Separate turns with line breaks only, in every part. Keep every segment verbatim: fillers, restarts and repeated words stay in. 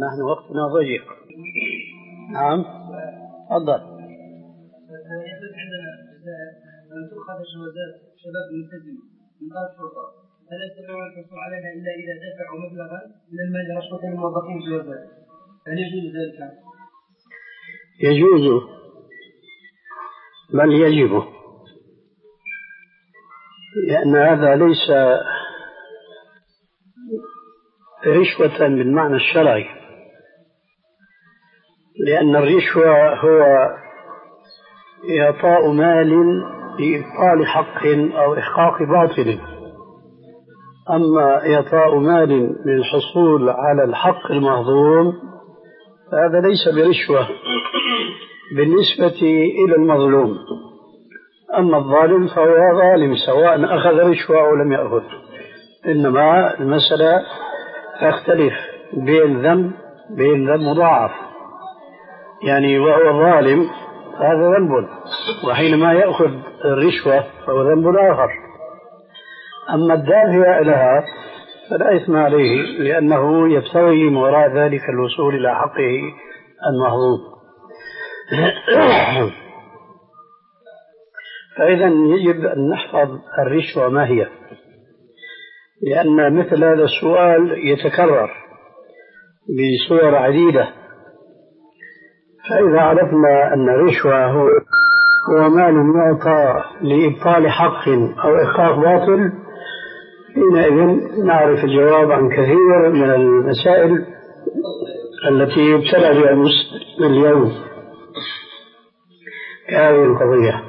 نحن وقتنا ضيق. نعم تفضل.
يثبت عندنا أن تؤخذ جوازات شباب ملتزم من قبل الشرطة، فلا يستطيعون الحصول عليها إلا إذا دفعوا مبلغا من المال رشوة للموظفين الجوازات، هل يجوز ذلك؟
يجوز، بل يجب، لأن هذا ليس رشوة بالمعنى الشرعي، لأن الرشوة هو إعطاء مال لإبطال حق أو إحقاق باطل، أما إعطاء مال للحصول على الحق المهضوم فهذا ليس برشوة بالنسبة إلى المظلوم. أما الظالم فهو ظالم سواء أخذ رشوة أو لم يأخذ، إنما المسألة تختلف بين ذنب بين ذنب مضاعف، يعني وهو ظالم هذا ذنب، وحينما يأخذ الرشوة فهو ذنب آخر. أما الدافع لها فلا إثم عليه، لأنه يبتغي من وراء ذلك الوصول إلى حقه المهضوم. فإذا يجب أن نحفظ الرشوة ما هي، لأن مثل هذا السؤال يتكرر بصور عديدة. فإذا عرفنا أن الرشوة هو هو مال يعطى لإبطال حق أو إحقاق باطل، حينئذ نعرف الجواب عن كثير من المسائل التي يبتلى بها المسلم اليوم كهذه القضية.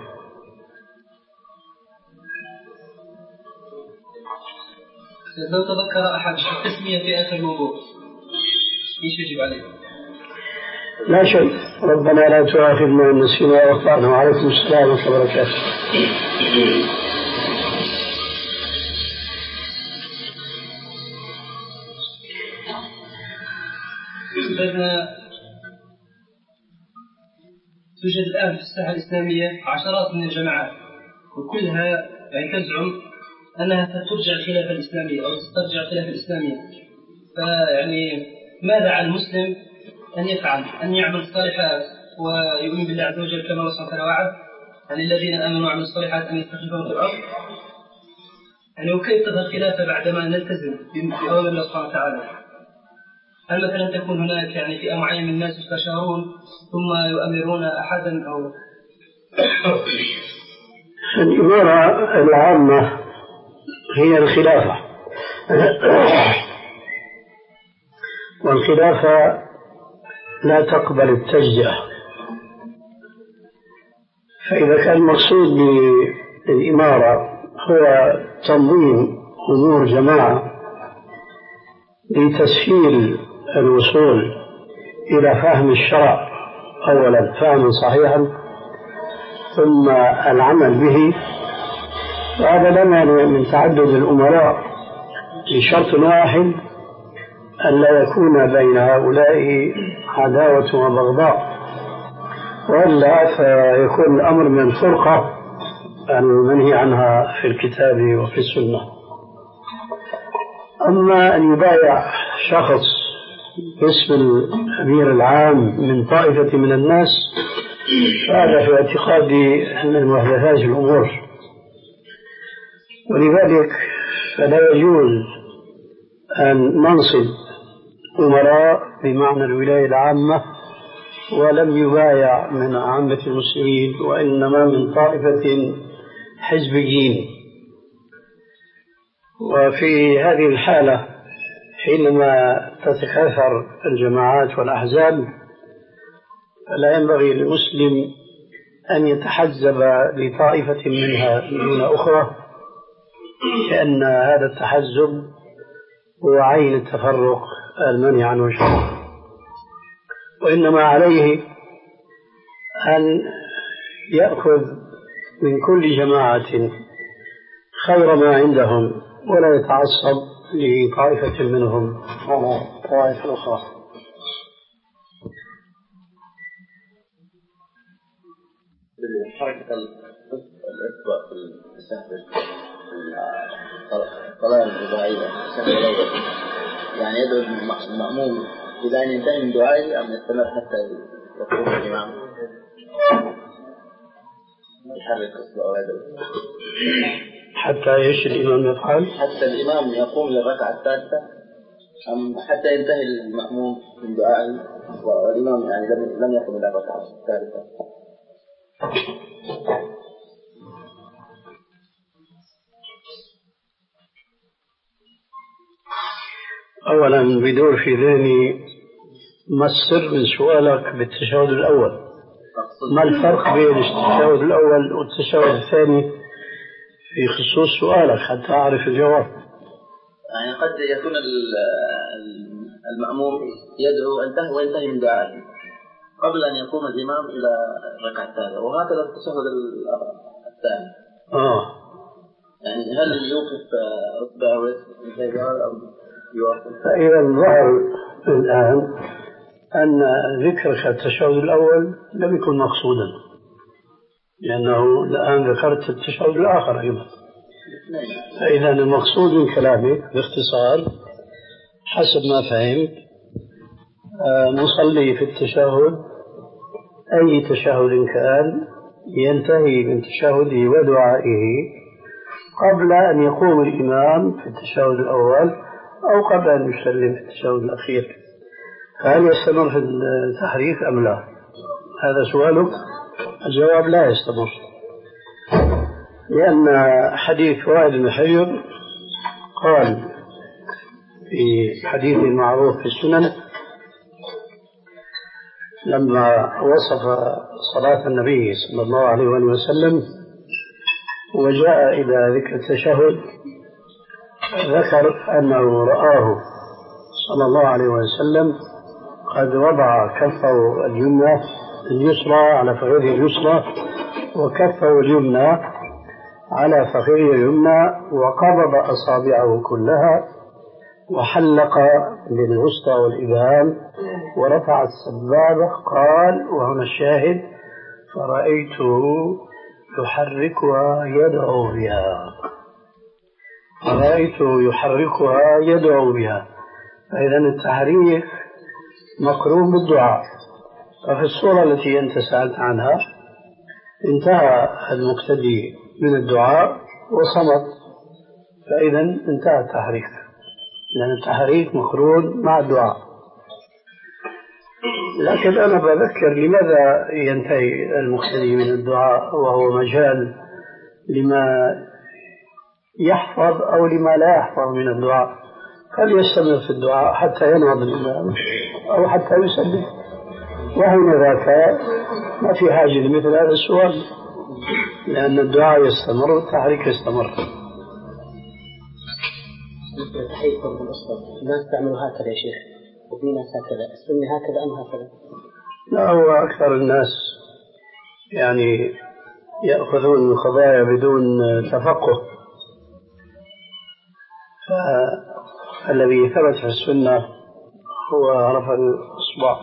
لو تذكر أحد التسمية في آخر الموضوع ايش يجب عليه؟
لا شيء. ربنا لا تؤاخذنا إن نسينا وأخطأنا. وعليكم السلام ورحمة الله وبركاته.
أستاذنا، توجد الآن في الساحة الإسلامية عشرات من الجماعات، وكلها يعني تزعم أنها سترجع الخلافة الإسلامية أو تسترجع الخلافة الإسلامية. فيعني ماذا على المسلم أن يفعل؟ أن يعمل الصالحات ويؤمن بالله عز وجل كما وصف وعد عن الذين آمنوا وعملوا الصالحات أن يستخلفهم في الأرض، يعني وكيف تظهر الخلافة بعدما نلتزم بأوامر الله سبحانه وتعالى؟ هل مثلا تكون هناك يعني فئة معينة من الناس يستشارون ثم يؤمرون أحدا أو
الإمارة العامة هي الخلافة، والخلافة لا تقبل التجزئة. فإذا كان المقصود بالإمارة هو تنظيم أمور جماعة لتسهيل الوصول إلى فهم الشرع أولا فهما صحيحا ثم العمل به، فهذا لا مانع من تعدد الأمراء بشرط واحد: أن لا يكون بين هؤلاء عداوة وبغضاء، وإلا فيكون الأمر من الفرقة المنهي عنها في الكتاب وفي السنة. أما أن يبايع شخص باسم الأمير العام من طائفة من الناس فهذا في اعتقادي من محدثات الأمور، ولذلك فلا يجوز أن ننصب أمراء بمعنى الولاية العامة ولم يبايع من عامة المسلمين، وإنما من طائفة حزبيين. وفي هذه الحالة حينما تتكاثر الجماعات والأحزاب فلا ينبغي للمسلم أن يتحزب لطائفة منها دون أخرى، لأن هذا التحزب هو عين التفرق المنهي عنه الشرع، وإنما عليه أن يأخذ من كل جماعة خير ما عندهم ولا يتعصب لطائفة منهم على طوائف أخرى.
حركة الإخوة في السهل الطلاب الرباعية السهل الأول، يعني يدعو المأموم إلى أن ينتهي من دعائه أم يستمر حتى يقوم الإمام يحرك إصبعه يده؟
حتى إيش الإمام يفعل؟
حتى الإمام يقوم للركعة الثالثة أم حتى ينتهي المأموم من دعائه والإمام يعني لم يقم إلى الركعة الثالثة؟
أولا بدور في ذهني ما السر من سؤالك بالتشهد الأول؟ ما الفرق بين التشهد الأول والتشهد الثاني في خصوص سؤالك حتى أعرف الجواب؟
يعني قد يكون المأموم يدعو انتهى وينتهي من دعائه قبل أن يقوم الإمام إلى الركعة الثالثة، وهكذا التشهد الثاني.
آه
يعني هل يوقف أصبعه وينتهي أو يوقف؟
فإذا ظهر الآن أن ذكرك التشهد الأول لم يكن مقصودا، لأنه الآن ذكرت التشهد الآخر أيضا. فإذا المقصود من كلامك باختصار حسب ما فهمت مصلي في التشهد أي تشهد كان ينتهي من تشهده ودعائه قبل أن يقوم الإمام في التشهد الأول أو قبل أن يسلم في التشهد الأخير. هل يستمر في التحريك أم لا؟ هذا سؤالك. الجواب لا يستمر، لأن حديث وائل بن حجر قال في حديث معروف في السنن لما وصف صلاة النبي صلى الله عليه وسلم وجاء إلى ذكر التشهد ذكر أنه رآه صلى الله عليه وسلم قد وضع كفه اليمنى اليسرى على فخذه اليسرى وكفه اليمنى على فخذه اليمنى وقبض أصابعه كلها وحلق بالوسطى والإبهام ورفع السبابة. قال وهنا الشاهد فرأيته يحركها يدعو بها فرأيته يحركها يدعو بها فإذا التحريك مقرون بالدعاء. ففي الصورة التي أنت سألت عنها انتهى المقتدي من الدعاء وصمت، فإذا انتهى التحريك، لأن التحريك مقرون مع الدعاء. لكن أنا بذكر لماذا ينتهي المقتدي من الدعاء وهو مجال لما يحفظ أو لما لا يحفظ من الدعاء. فليستمر في الدعاء حتى ينهض الإمام أو حتى يسلم، وهنا ذاك ما في حاجة لمثل هذا السؤال، لأن الدعاء يستمر والتحريك يستمر.
تحية فرض الأسرة الناس تعمل هكذا يا شيخ، وفي ناس هكذا، السنة هكذا أم هكذا؟
لا، هو أكثر الناس يعني يأخذون القضايا بدون تفقه. فالذي ثبت في السنة هو رفع الإصبع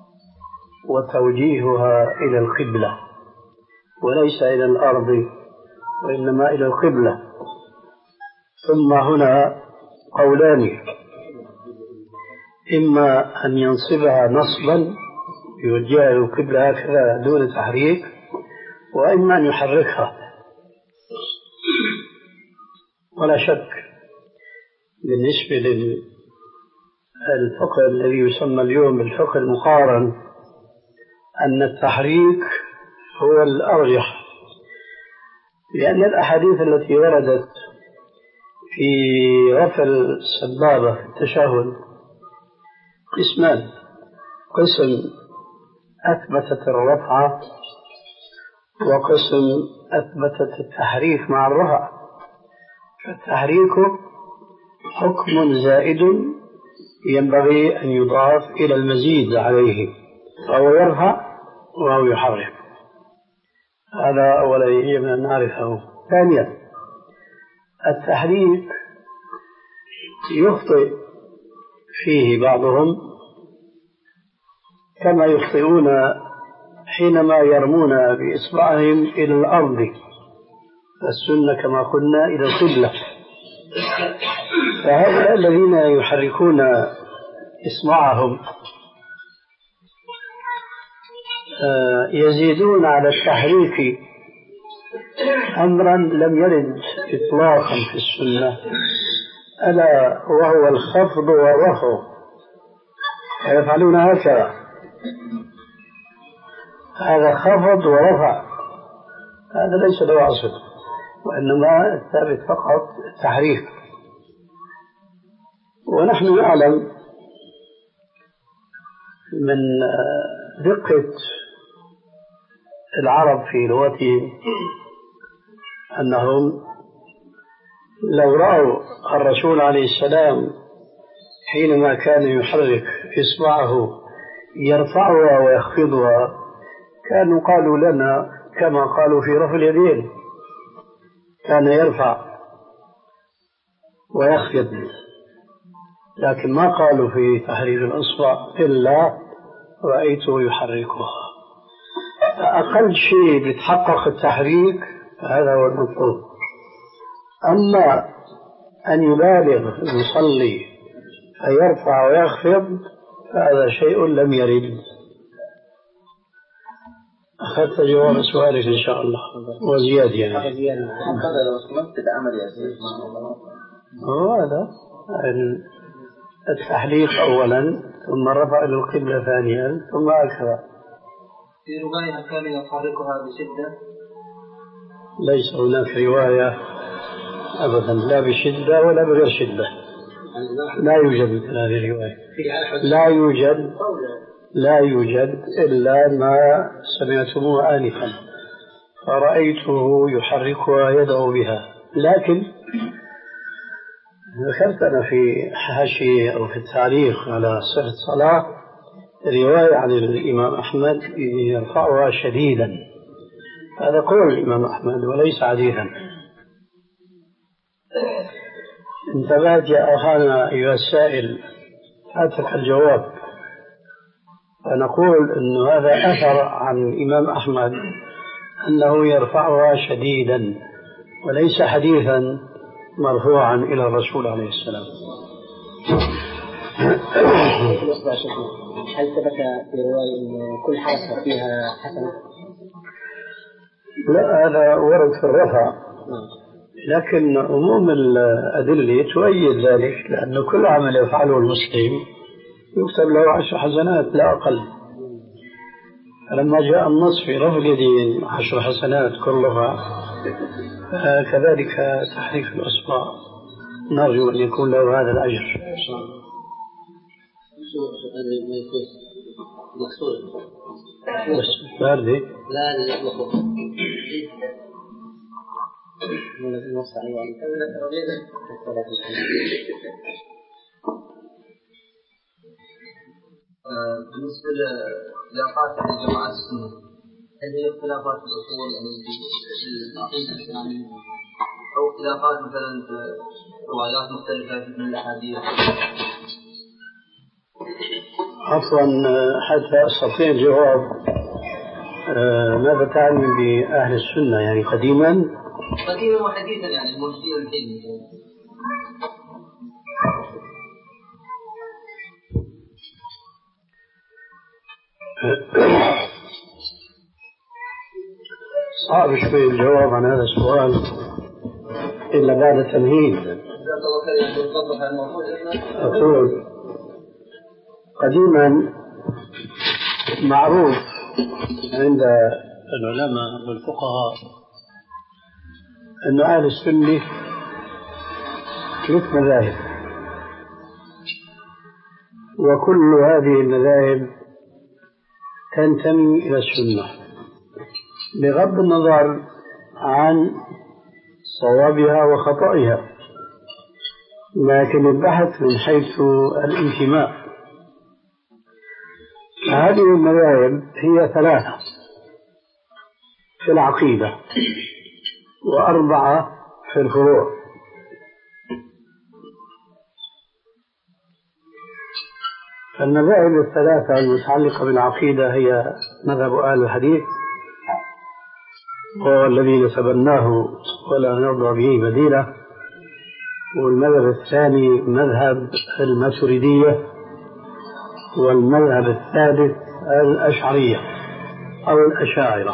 وتوجيهها إلى القبلة وليس إلى الأرض وإنما إلى القبلة. ثم هنا قولان، إما أن ينصبها نصبا يوجهها إلى القبلة هكذا دون تحريك، وإما أن يحركها. ولا شك بالنسبة للفقه الذي يسمى اليوم بالفقه المقارن أن التحريك هو الأرجح، لأن الأحاديث التي وردت في رفع السبابة في التشهد قسمان: قسم أثبتت الرفعة، وقسم أثبتت التحريك مع الرفع. فالتحريك حكم زائد ينبغي أن يضاف إلى المزيد عليه، فهو يرفع وهو يحرك. هذا أولا يجب أن نعرفه. ثانيا، التحريك يخطئ فيه بعضهم كما يخطئون حينما يرمون بإصبعهم إلى الأرض، السنة كما قلنا إلى القبلة. فهؤلاء الذين يحركون إصبعهم يزيدون على التحريف أمرا لم يرد إطلاقا في السنة، ألا وهو الخفض والرفع، يفعلون هكذا، هذا خفض ورفع، هذا ليس له أصل، وإنما الثابت فقط التحريف. ونحن نعلم من دقة العرب في لغتهم أنهم لو رأوا الرسول عليه السلام حينما كان يحرك إصبعه يرفعها ويخفضها كانوا قالوا لنا كما قالوا في رفع اليدين، كان يرفع ويخفض، لكن ما قالوا في تحريك الإصبع إلا رأيته يحركها. أقل شيء بيتحقق التحريك هذا هو المطلوب. أما أن يبالغ المصلي فيرفع ويخفض فهذا شيء لم يرد. أخذت جواب سؤالك إن شاء الله وزيادة يعني. هو هذا التحليق أولا ثم رفع إلى القبلة ثانيا ثم أكثر.
في رواية كان يحركها بشدة؟
ليس هناك رواية أبدا لا بشدة ولا بغير شدة، لا يوجد مثل هذه الرواية، لا يوجد لا يوجد إلا ما سمعتموه آنفا فرأيته يحركها يدعو بها. لكن ذكرت أنا في حاشية أو في التعليق على صحة الصلاة رواية عن الإمام أحمد يرفعها شديدا، هذا قول الإمام أحمد وليس حديثا. انتبهت يا أخانا أيها السائل، فاتك الجواب. فنقول أن هذا أثر عن الإمام أحمد أنه يرفعها شديدا وليس حديثا مرفوعا إلى الرسول عليه السلام.
هل ثبت في رواية أن كل حركة فيها حسنة؟
لا، هذا ورد في الرفع، لكن عموم الأدلة تؤيد ذلك، لأن كل عمل يفعله المسلم يكتب له عشر حسنات لا أقل. فلما جاء النص في رفع اليدين عشر حسنات كلها، كذلك تحريك الأصبع نرجو أن يكون له هذا الأجر. باردة
لا لا
بالنسبة لخلافات الجماعات السنة، هل هي اختلافات في الأصول يعني في العقيدة الإسلامية أو اختلافات مثلا في روايات مختلفة من الأحاديث؟
عفوا حتى أستطيع الجواب، ماذا تعني بأهل السنة يعني قديما؟
قديما وحديثا يعني المرشدين الحين.
صعب شوي الجواب عن هذا السؤال إلا بعد تمهيد. أقول قديما معروف عند العلماء والفقهاء أن أهل السنة ثلاث مذاهب، وكل هذه المذاهب تنتمي إلى السنة بغض النظر عن صوابها وخطئها، لكن البحث من حيث الانتماء. هذه المذاهب هي ثلاثة في العقيدة وأربعة في الفروع. فالمذاهب الثلاثة المتعلقة بالعقيدة هي مذهب أهل الحديث هو الذي نتبناه ولا نرضى به بديلا، والمذهب الثاني مذهب الماتريدية، والمذهب الثالث الأشعرية. أو الأشاعرة.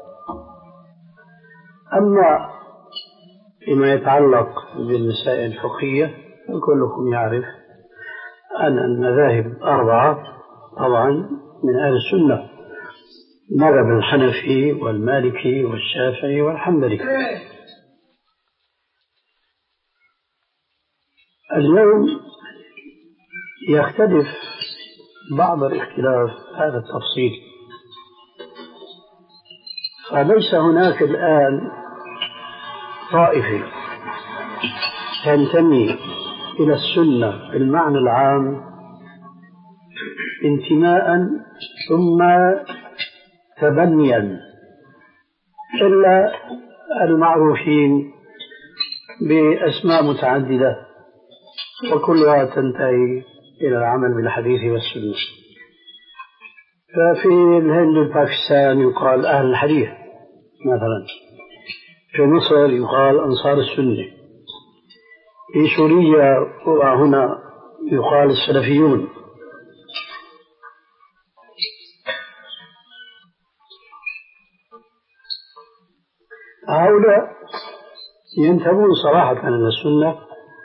أما فيما يتعلق بالمسائل الفقهية فكلكم يعرف أن المذاهب أربعة طبعا من أهل السنة: مذهب الحنفي والمالكي والشافعي والحنبلي. اليوم يختلف بعض الاختلاف هذا التفصيل، فليس هناك الآن طائفة تنتمي إلى السنة بالمعنى العام انتماء ثم تبنيا إلا المعروفين بأسماء متعددة وكلها تنتهي إلى العمل بالحديث والسنة. ففي الهند والباكستان يقال أهل الحديث مثلا، في مصر يقال أنصار السنة، في سوريا وهنا يقال السلفيون. هؤلاء ينتمون صراحة إلى السنة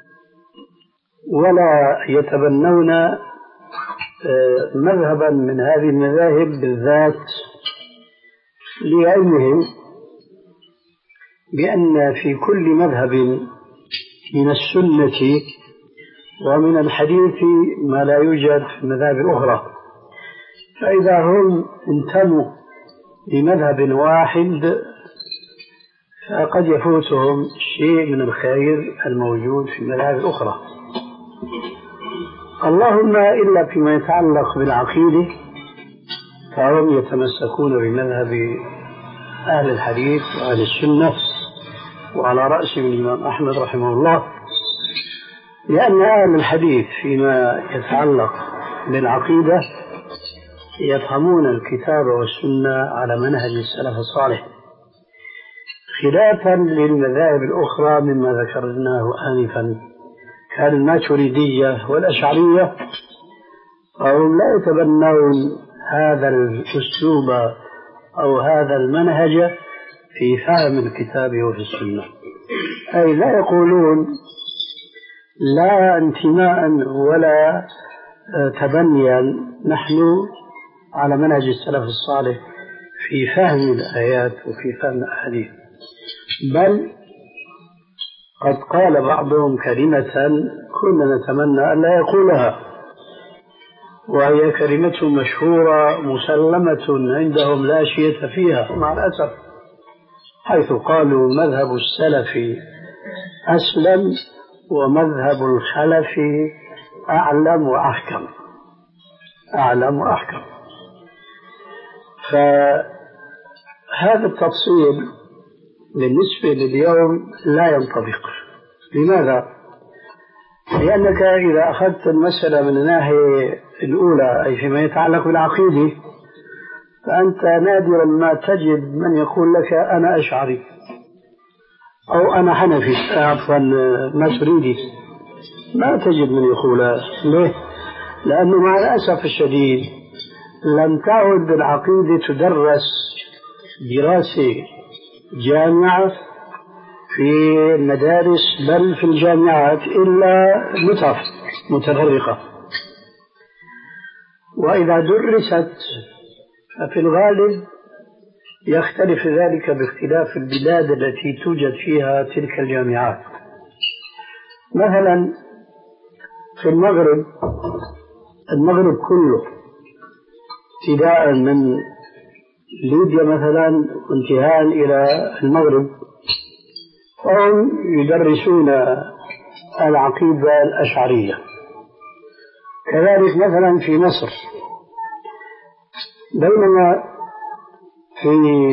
ولا يتبنون مذهبا من هذه المذاهب بالذات، لعلمهم بأن في كل مذهب من السنة ومن الحديث ما لا يوجد في المذاهب الأخرى، فإذا هم انتموا لمذهب واحد فقد يفوتهم شيء من الخير الموجود في المذاهب الأخرى. اللهم إلا فيما يتعلق بالعقيدة فهم يتمسكون بمذهب أهل الحديث وأهل السنة، وعلى رأسهم الإمام أحمد رحمه الله، لأن أهل الحديث فيما يتعلق بالعقيدة يفهمون الكتاب والسنة على منهج السلف الصالح، خلافا للمذاهب الأخرى مما ذكرناه آنفا كان الماتريدية والأشعرية، فهم لا يتبنون هذا الأسلوب أو هذا المنهج في فهم الكتاب وفي السنة، أي لا يقولون لا انتماء ولا تبنيا نحن على منهج السلف الصالح في فهم الآيات وفي فهم الأحاديث، بل قد قال بعضهم كلمة كنا نتمنى أن لا يقولها، وهي كلمة مشهورة مسلمة عندهم لا شيء فيها مع الأسف، حيث قالوا مذهب السلف أسلم ومذهب الخلف أعلم وأحكم. أعلم وأحكم. فهذا التفصيل بالنسبة لليوم لا ينطبق. لماذا؟ لأنك إذا أخذت المسألة من الناحية الأولى أي فيما يتعلق بالعقيدة فأنت نادرا ما تجد من يقول لك أنا أشعري أو أنا حنفي عفوا ماتريدي، ما تجد من يقول. ليه؟ لأنه مع الأسف الشديد لم تعد العقيدة تدرس دراسة جامعة في المدارس بل في الجامعات إلا نطف متفرقة، وإذا درست ففي الغالب يختلف ذلك باختلاف البلاد التي توجد فيها تلك الجامعات. مثلا في المغرب المغرب كله ابتداء من ليبيا مثلا وانتهاء إلى المغرب هم يدرسون العقيدة الأشعرية. كذلك مثلا في مصر، بينما في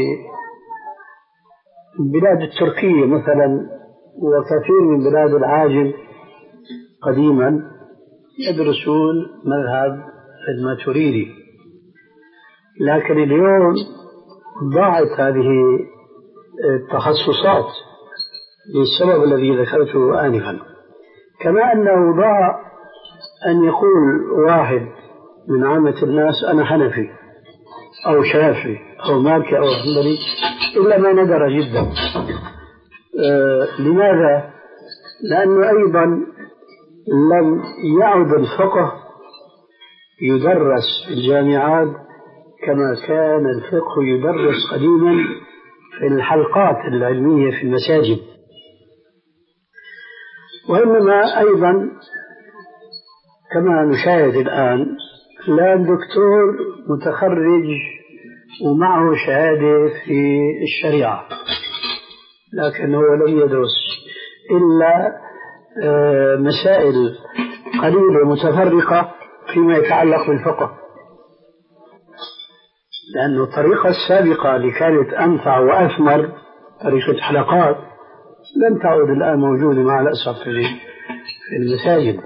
البلاد التركية مثلا وكثير من بلاد العاجم قديما يدرسون مذهب الماتريدي، لكن اليوم ضاعت هذه التخصصات للسبب الذي ذكرته آنفا، كما أنه ضاع أن يقول واحد من عامة الناس أنا حنفي أو شافعي أو مالكي أو حنبلي إلا ما ندر جدا. آه لماذا؟ لأنه أيضا لم يعد الفقه يدرس في الجامعات كما كان الفقه يدرس قديما في الحلقات العلمية في المساجد، وإنما أيضا كما نشاهد الآن لا دكتور متخرج ومعه شهادة في الشريعة لكن هو لم يدرس إلا مسائل قليلة متفرقة فيما يتعلق بالفقه، لأن الطريقة السابقة اللي كانت أنفع وأثمر طريقة حلقات لم تعد الآن موجودة مع الأسف في المساجد.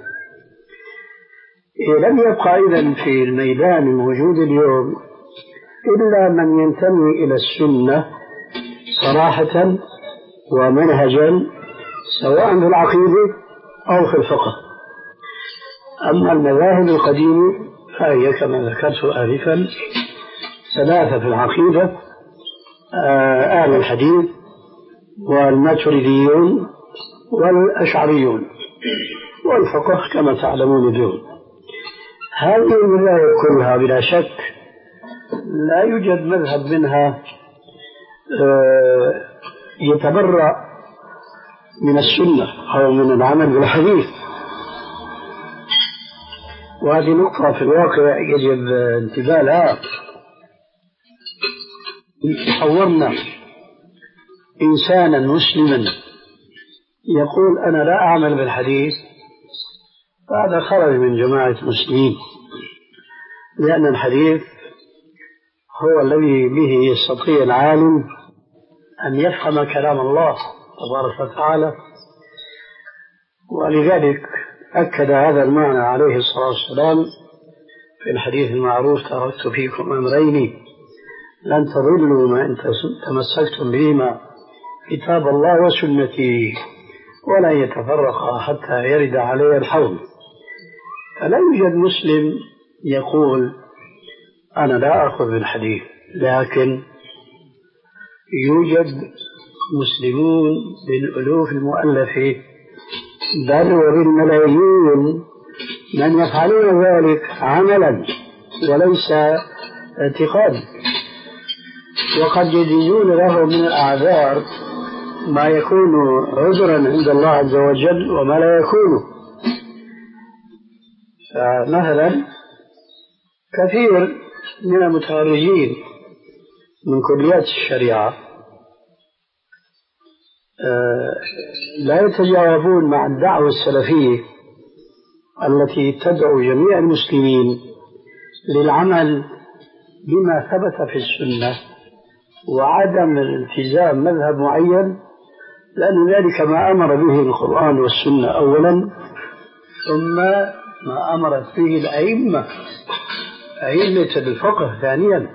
لم يبقى إذن في الميدان الموجود اليوم إلا من ينتمي إلى السنة صراحة ومنهجا سواء في العقيدة أو في الفقه. أما المذاهب القديمة فهي كما ذكرت آنفا ثلاثة في العقيدة: أهل الحديث والماتريديون والأشعريون، والفقه كما تعلمون اليوم. هذه المذاهب كلها بلا شك لا يوجد مذهب منها يتبرأ من السنة أو من العمل بالحديث، وهذه نقطة في الواقع يجب انتباه لها. تصورنا إنسانا مسلما يقول أنا لا أعمل بالحديث، فهذا خرج من جماعة المسلمين، لأن الحديث هو الذي به يستطيع العالم أن يفهم كلام الله تبارك وتعالى. ولذلك أكد هذا المعنى عليه الصلاة والسلام في الحديث المعروف: تركت فيكم أمرين لن تضلوا ما إن تمسكتم بهما، كتاب الله وسنتي، ولا يتفرقا حتى يرد علي الحوض. فلا يوجد مسلم يقول أنا لا أخذ بالحديث، لكن يوجد مسلمون بالألوف المؤلفة بل وبالملايين من يفعلون ذلك عملا وليس اعتقادا، وقد يجدون له من الأعذار ما يكون عذرا عند الله عز وجل وما لا يكون. فمثلا كثير من المتخرجين من كليات الشريعة لا يتجاوبون مع الدعوة السلفية التي تدعو جميع المسلمين للعمل بما ثبت في السنة وعدم الالتزام مذهب معين، لأن ذلك ما أمر به القرآن والسنة أولا، ثم ما أمرت به الأئمة أئمة الفقه ثانيا.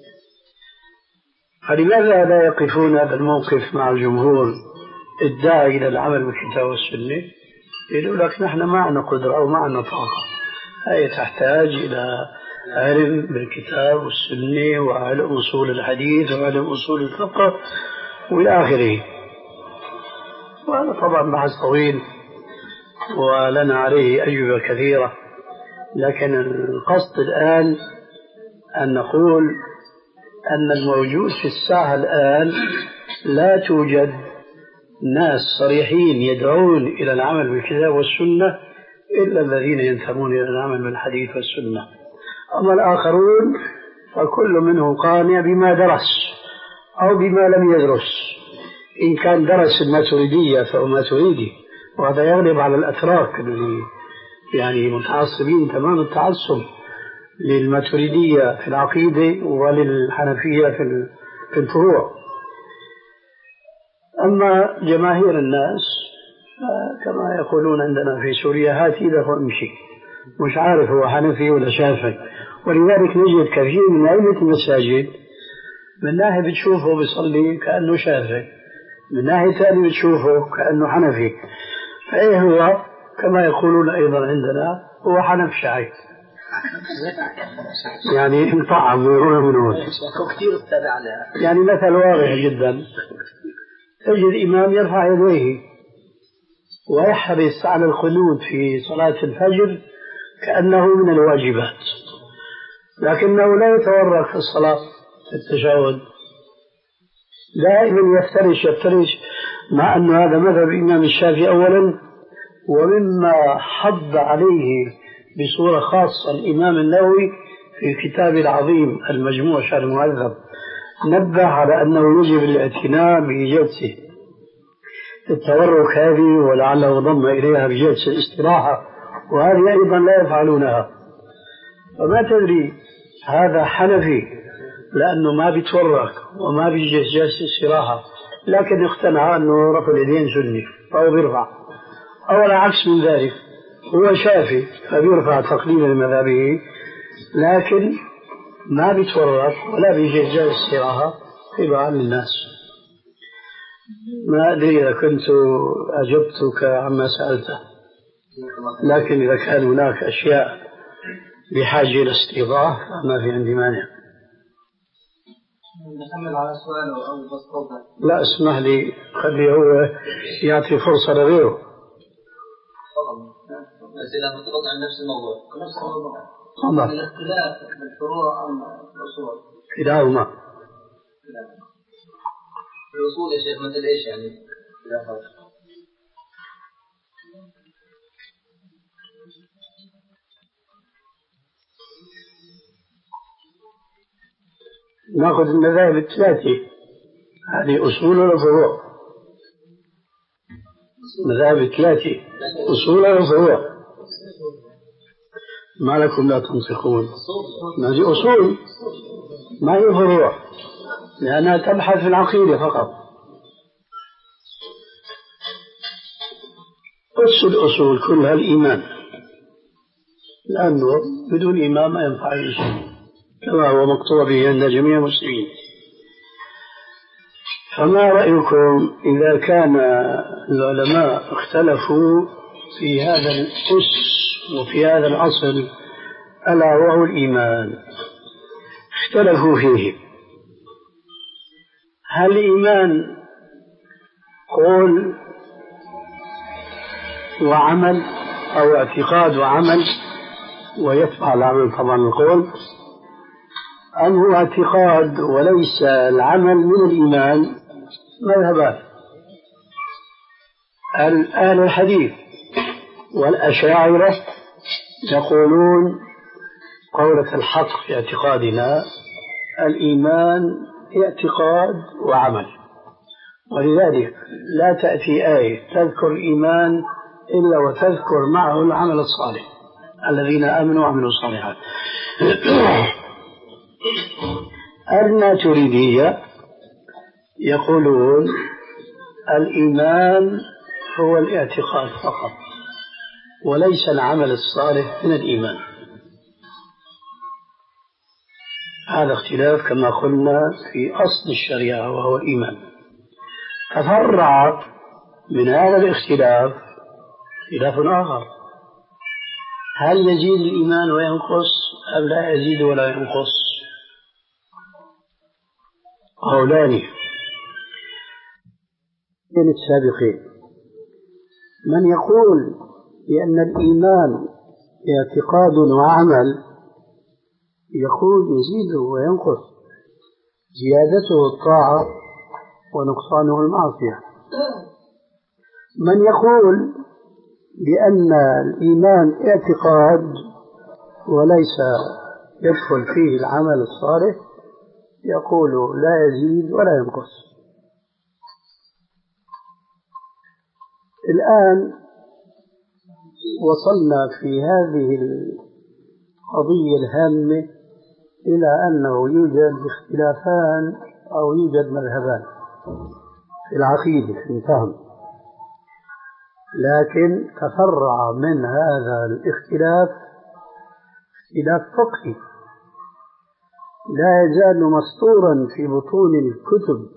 فلماذا لا يقفون هذا الموقف مع الجمهور الداعي إلى العمل بالكتاب والسنة؟ يقولوا لك نحن ما عندنا قدرة أو ما عندنا طاقة، هي تحتاج إلى علم بالكتاب والسنة وعلم أصول الحديث وعلم أصول الفقه وإلى آخره. وهذا طبعا بحث طويل ولنا عليه أجوبة كثيرة، لكن القصد الآن أن نقول أن الموجود في الساحة الآن لا توجد ناس صريحين يدعون إلى العمل بالكتاب والسنة إلا الذين ينتمون إلى العمل بالحديث والسنة. أما الآخرون فكل منهم قانع بما درس أو بما لم يدرس. إن كان درس الماتريدية فهو ماتريدي، وهذا يغلب على الأتراك اللي يعني متعصبين تمام التعصب للماتريدية في العقيدة وللحنفية في الفروع. أما جماهير الناس كما يقولون عندنا في سوريا هات إيدك وامشي، مش عارف هو حنفي ولا شافعي. ولذلك نجد كثير من أئمة المساجد من ناحية بتشوفه بيصلي كأنه شافعي، من ناحية ثانية بتشوفه كأنه حنفي. فإيه هو كما يقولون أيضا عندنا هو حنف شعي، يعني انطعم ويروح من هون.
كثير استاذ على
يعني مثل واضح جدا، تجد إمام يرفع يديه ويحرص على الخلود في صلاة الفجر كأنه من الواجبات، لكنه لا يتورط في الصلاة في التشهد، دائما يفترش يفترش، مع أن هذا مذهب الإمام الشافعي أولا، ومما حض عليه بصورة خاصة الإمام النووي في كتابه العظيم المجموع شرح المهذب، نبه على أنه يجب الاعتناء بجلسة التورك هذه، ولعله ضم إليها بجلسة الاستراحة، وهذه أيضا لا يفعلونها. فما تدري هذا حنفي لأنه ما بيتورك وما بيجلس جلسة استراحة، لكن اقتنع أنه رفع اليدين سني فهو بيرفع، أو العكس من ذلك، هو شافي فبيرفع تقليدا لمذهبه، لكن ما بيتورط ولا بيجلس جلسة استراحة في بعض الناس. ما أدري إذا كنت أجبتك عما سألته، لكن إذا كان هناك أشياء بحاجة إلى استيضاح ما في عندي مانع.
نكمل على سؤاله أو بس تفضل؟
لا اسمح لي، خليه هو يعطي فرصة لغيره.
بس إذا مرتبط عن نفس الموضوع.
نفس الموضوع.
تفضل.
الاختلاف بالفروع أم الأصول؟
كلاهما.
الأصول يا شيخ مثل إيش يعني؟ خلافات.
نأخذ المذاهب الثلاثة، هذه أصول ولا فروع؟ مذاهب الثلاثة أصول ولا فروع؟ ما لكم لا تنطقون؟ هذه أصول ما هي فروع، لأنها تبحث في العقيدة فقط. أس الأصول كلها الإيمان، لأنه بدون إيمان ما ينفع أي شيء، كما هو مكتوب به عند جميع المسلمين. فما رأيكم إذا كان العلماء اختلفوا في هذا الأس وفي هذا الأصل ألا وهو الإيمان، اختلفوا فيه، هل الإيمان قول وعمل أو اعتقاد وعمل ويتبع العمل طبعا القول، أم هو اعتقاد وليس العمل من الإيمان؟ مذهبان، أهل الحديث والأشاعرة يقولون قولة الحق في اعتقادنا الإيمان اعتقاد وعمل، ولذلك لا تأتي آية تذكر الإيمان إلا وتذكر معه العمل الصالح، الذين آمنوا وعملوا الصالحات. الماتريدية يقولون الإيمان هو الاعتقاد فقط وليس العمل الصالح من الإيمان. هذا اختلاف كما قلنا في أصل الشريعة وهو الإيمان. تفرع من هذا الاختلاف خلاف آخر، هل يزيد الإيمان وينقص أم لا يزيد ولا ينقص؟ قولان من السابقين، من يقول بأن الإيمان اعتقاد وعمل يقول يزيد وينقص، زيادته الطاعة ونقصانه المعصية. من يقول بأن الإيمان اعتقاد وليس يدخل فيه العمل الصالح يقول لا يزيد ولا ينقص. الآن وصلنا في هذه القضية الهامة إلى أنه يوجد اختلافان أو يوجد مذهبان في العقيدة في الفهم، لكن تفرع من هذا الاختلاف اختلاف فقهي لا يزال مسطورا في بطون الكتب،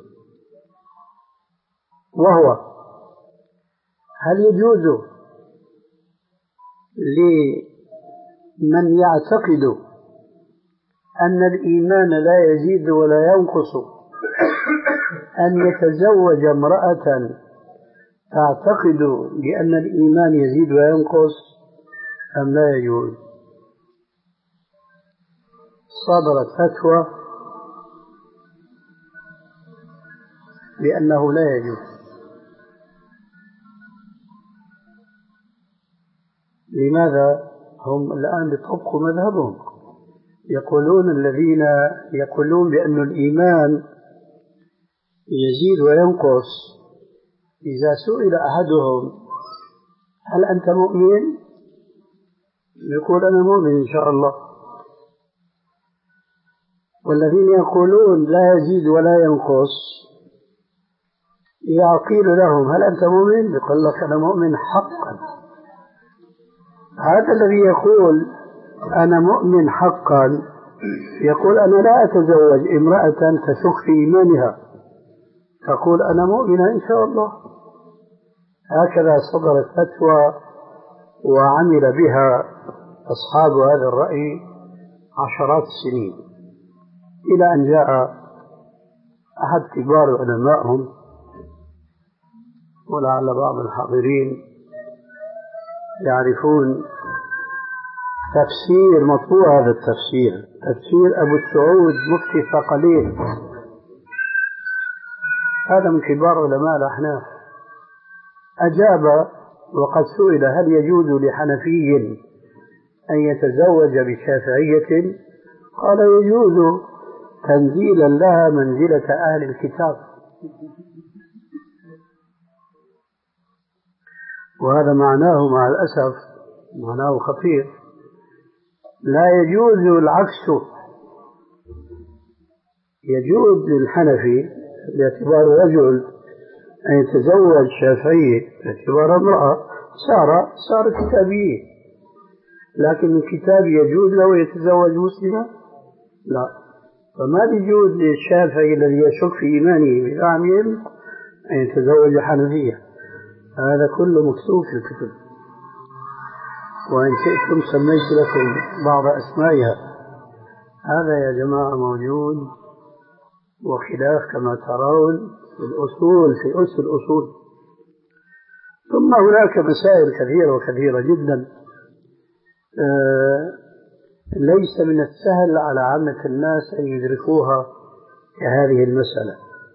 وهو هل يجوز من يعتقد أن الإيمان لا يزيد ولا ينقص أن يتزوج امرأة تعتقد بأن الإيمان يزيد وينقص أم لا يجوز؟ صدرت فتوى بأنه لا يجوز. لماذا؟ هم الآن بيطبقوا مذهبهم، يقولون الذين يقولون بأن الإيمان يزيد وينقص، إذا سئل أحدهم هل أنت مؤمن؟ يقول أنا مؤمن إن شاء الله. والذين يقولون لا يزيد ولا ينقص إذا قيل لهم هل أنت مؤمن؟ يقول لك أنا مؤمن حقا. هذا الذي يقول أنا مؤمن حقا يقول أنا لا أتزوج امرأة تشك في إيمانها، تقول أنا مؤمنة إن شاء الله. هكذا صدرت فتوى وعمل بها أصحاب هذا الرأي عشرات السنين، إلى أن جاء أحد كبار علمائهم، ولعل بعض الحاضرين يعرفون تفسير مطبوع هذا التفسير، تفسير أبو السعود مفتي ثقلين، هذا من كبار علماء الأحناف، أجاب وقد سئل هل يجوز لحنفي أن يتزوج بشافعية؟ قال يجوز تنزيلا لها منزلة أهل الكتاب. وهذا معناه مع الأسف معناه خطير. لا يجوز العكس، يجوز للحنفي باعتبار رجل أن يتزوج شافعي باعتبار امرأة صار صار كتابي، لكن الكتاب يجوز له يتزوج مسلمة؟ لا. فما يجوز للشافعي الذي يشك في إيمانه بزعمهم أن يتزوج حنفية. هذا كله مكتوب في الكتب، وإن شئتم سميت لكم بعض أسمائها. هذا يا جماعة موجود، وخلاف كما ترون في الأصول، في أس الأصول. ثم هناك مسائل كثيرة وكثيرة جدا آه ليس من السهل على عامة الناس أن يدركوها كهذه المسألة.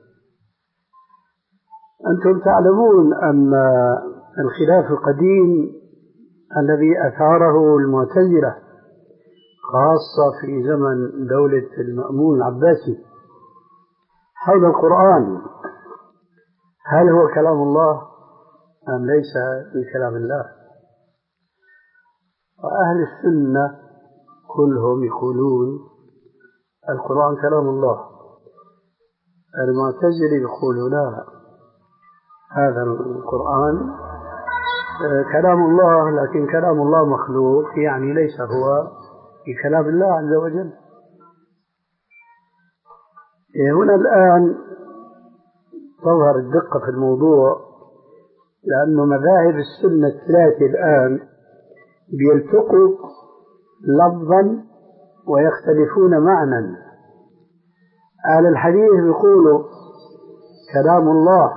أنتم تعلمون أن الخلاف القديم الذي أثاره المعتزلة خاصة في زمن دولة المأمون العباسي حول القرآن، هل هو كلام الله أم ليس بكلام الله؟ وأهل السنة كلهم يقولون القرآن كلام الله. المعتزلة يقولون لا، هذا القرآن كلام الله، لكن كلام الله مخلوق، يعني ليس هو بكلام الله عز وجل. هنا الآن تظهر الدقة في الموضوع، لأن مذاهب السنة الثلاثة الآن بيلتقوا لفظا ويختلفون معنى. أهل الحديث يقولوا كلام الله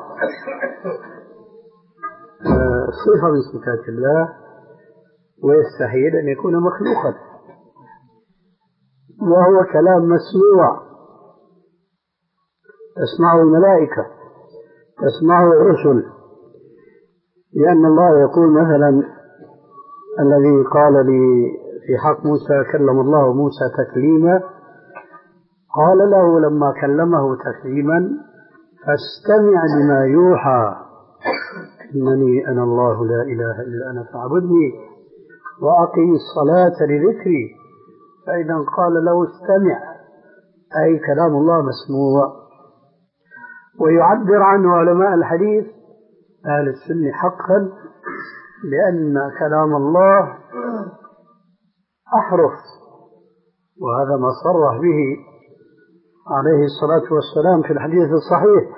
صفة من صفات الله، ويستحيل أن يكون مخلوقا، وهو كلام مسموع، تسمعه الملائكة، تسمعه الرسل، لأن الله يقول مثلا الذي قال لي في حق موسى كلم الله موسى تكليما، قال له لما كلمه تكليما فاستمع لما يوحى إنني أنا الله لا إله إلا أنا فاعبدني وأقم الصلاة لذكري. فإذا قال له استمع أي كلام الله مسموع. ويعبر عنه علماء الحديث أهل السنة حقا لأن كلام الله أحرف، وهذا ما صرح به عليه الصلاة والسلام في الحديث الصحيح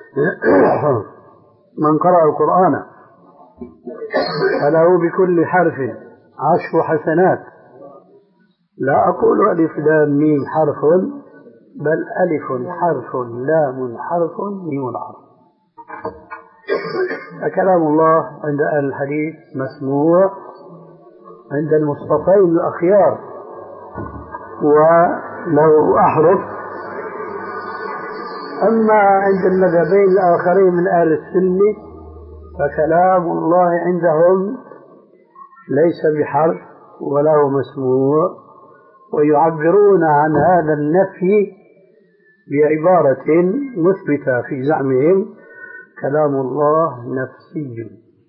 من قرأ القرآن فله بكل حرف عشر حسنات لا أقول ألف لام ميم حرف، بل ألف حرف لام حرف ميم حرف. فكلام الله عند أهل الحديث مسموع عند المصطفين الأخيار وله أحرف. أما عند المذهبين الآخرين من أهل السنة فكلام الله عندهم ليس بحرف وله مسموع، ويعبرون عن هذا النفي بعبارة مثبتة في زعمهم: كلام الله نفسي،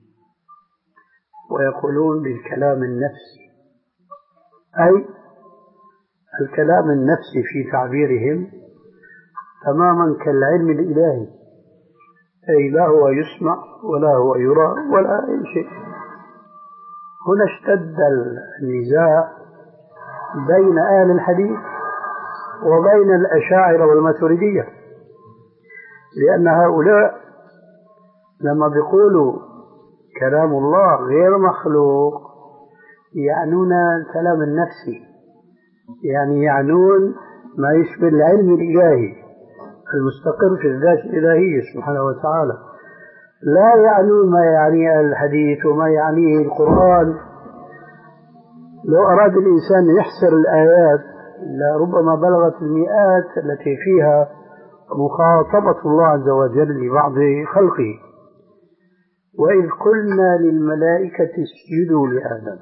ويقولون بالكلام النفسي، أي الكلام النفسي في تعبيرهم تماما كالعلم الإلهي، أي لا هو يسمع ولا هو يرى ولا أي شيء. هنا اشتد النزاع بين أهل الحديث وبين الأشاعرة والماتريدية، لأن هؤلاء لما بيقولوا كلام الله غير مخلوق يعنون الكلام النفسي، يعني يعنون ما يشبه العلم الإلهي المستقر في الذات الإلهية سبحانه وتعالى، لا يعنون ما يعنيه الحديث وما يعنيه القرآن. لو أراد الإنسان يحصر الآيات لربما بلغت المئات التي فيها مخاطبة الله عز وجل لبعض خلقه. وإذ قلنا للملائكة اسجدوا لآدم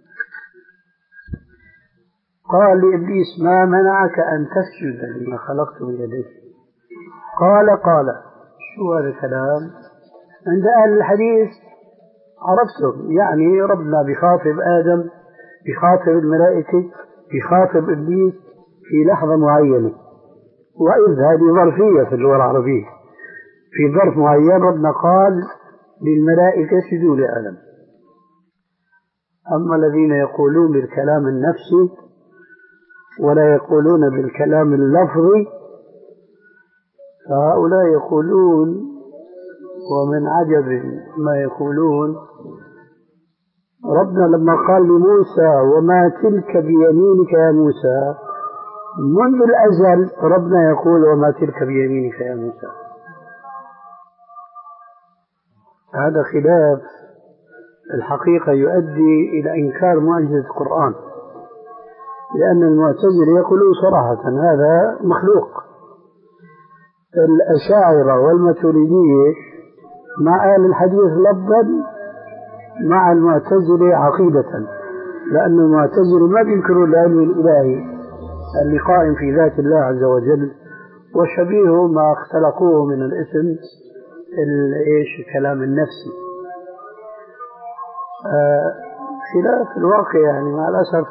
قال لإبليس ما منعك أن تسجد لما خلقت بيديك؟ قال قال شو هذا الكلام؟ عند أهل الحديث عرفتم، يعني ربنا بخاطب آدم، بخاطب الملائكة، بخاطب إبليس في لحظة معينة، وإذ هذه ظرفية في اللغة العربية، في ظرف معين ربنا قال للملائكة اسجدوا لآدم. أما الذين يقولون بالكلام النفسي ولا يقولون بالكلام اللفظي فهؤلاء يقولون، ومن عجب ما يقولون، ربنا لما قال لموسى وما تلك بيمينك يا موسى، منذ الأزل ربنا يقول وما تلك بيمينك يا موسى. هذا خلاف الحقيقة يؤدي إلى إنكار معجزة القرآن، لأن المعتزلة يقولون صراحة هذا مخلوق. الأشاعرة والماتريدية مع أهل الحديث لفظا مع المعتزلة عقيدة، لأن المعتزلة ما بينكروا العلم الإلهي اللي قائم في ذات الله عز وجل، وشبيه ما اختلقوه من الاسم ايش الكلام النفسي. آه خلاف الواقع يعني مع الأسف،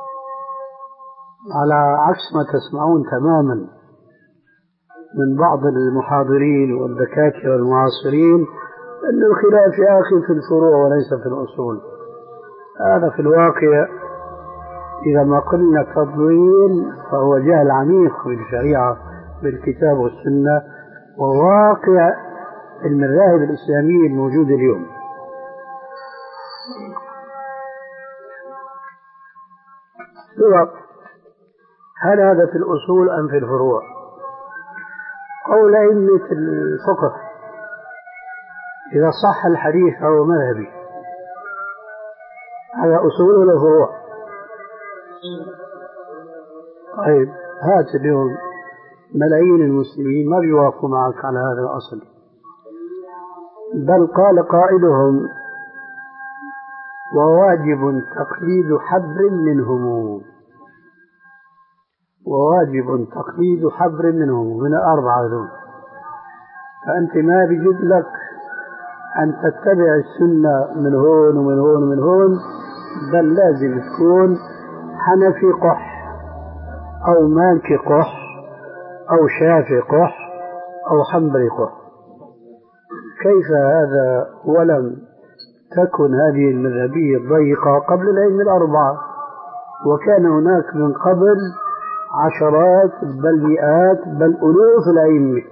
على عكس ما تسمعون تماما من بعض المحاضرين والدكاترة المعاصرين أن الخلاف يا أخي في الفروع وليس في الأصول. هذا في الواقع إذا ما قلنا تضليل فهو جهل عميق بالشريعة بالكتاب والسنة وواقع المذاهب الإسلامية الموجودة اليوم. هل هذا في الأصول أم في الفروع؟ قول أئمة الفقه إذا صح الحديث أو مذهبي هذا أصول ولا فروع؟ طيب هات اليوم ملايين المسلمين ما بيوافقوا معك على هذا الأصل، بل قال قائلهم وواجب تقليد حبر منهم، وواجب تقليد حبر منهم من الأربعة دون. فأنت ما بيجد لك أن تتبع السنة من هون ومن هون ومن هون، بل لازم تكون حنفي قح أو مالكي قح أو شافعي قح أو حنبلي قح. كيف هذا ولم تكن هذه المذهبية الضيقة قبل الأئمة الأربعة، وكان هناك من قبل عشرات بل مئات بل ألوف الأئمة،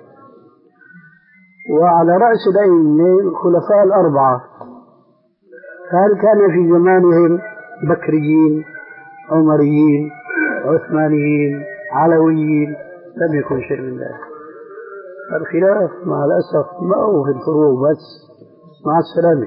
وعلى رأس الأئمة الخلفاء الأربعة. فهل كان في زمانهم بكريين عمريين عثمانيين علويين، لم يكن شيء من ذلك. الخلاف مع الأسف ما هو في الفروع بس، مع السلامة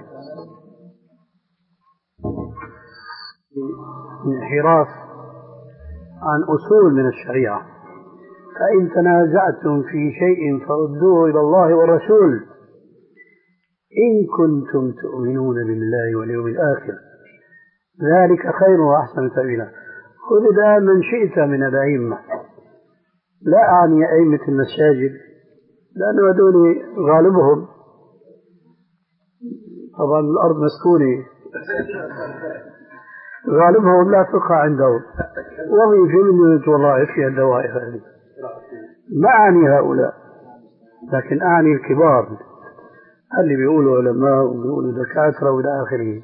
انحراف عن أصول من الشريعة. فإن تنازعتم في شيء فردوه إلى الله والرسول إن كنتم تؤمنون بالله واليوم الآخر، ذلك خير وأحسن تأويلا. خذ الآن من شئت من الأئمة، لا أعني أئمة المساجد لأن هذول غالبهم طبعا الأرض مسكونة، غالبهم لا فقه عندهم، وظيفة من الوظائف في الدوائر هذه. ما أعني هؤلاء، لكن أعني الكبار اللي بيقولوا علماء وبيقولوا دكاترة وإلى آخره.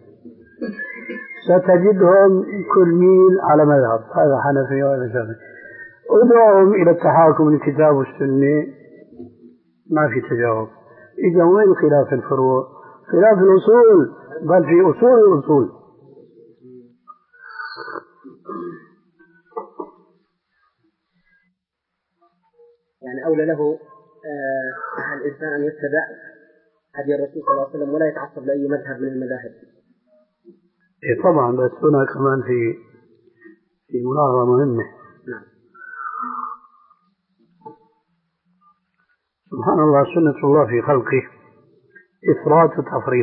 ستجدهم كل ميل على مذهب، هذا حنفي وهذا شافعي. ادعوهم إلى التحاكم للكتاب والسنة، ما في تجاوب. إذا وين خلاف الفروع؟ خلاف الأصول، بل في أصول الأصول.
يعني أولى له آه الإنسان أن يتبع هدي الرسول صلى الله عليه وسلم ولا يتعصب لأي مذهب من المذاهب.
إيه طبعا، بس هنا كمان في في ملاحظة مهمة.
نعم.
سبحان الله، سنة الله في خلقه إفراط وتفريط،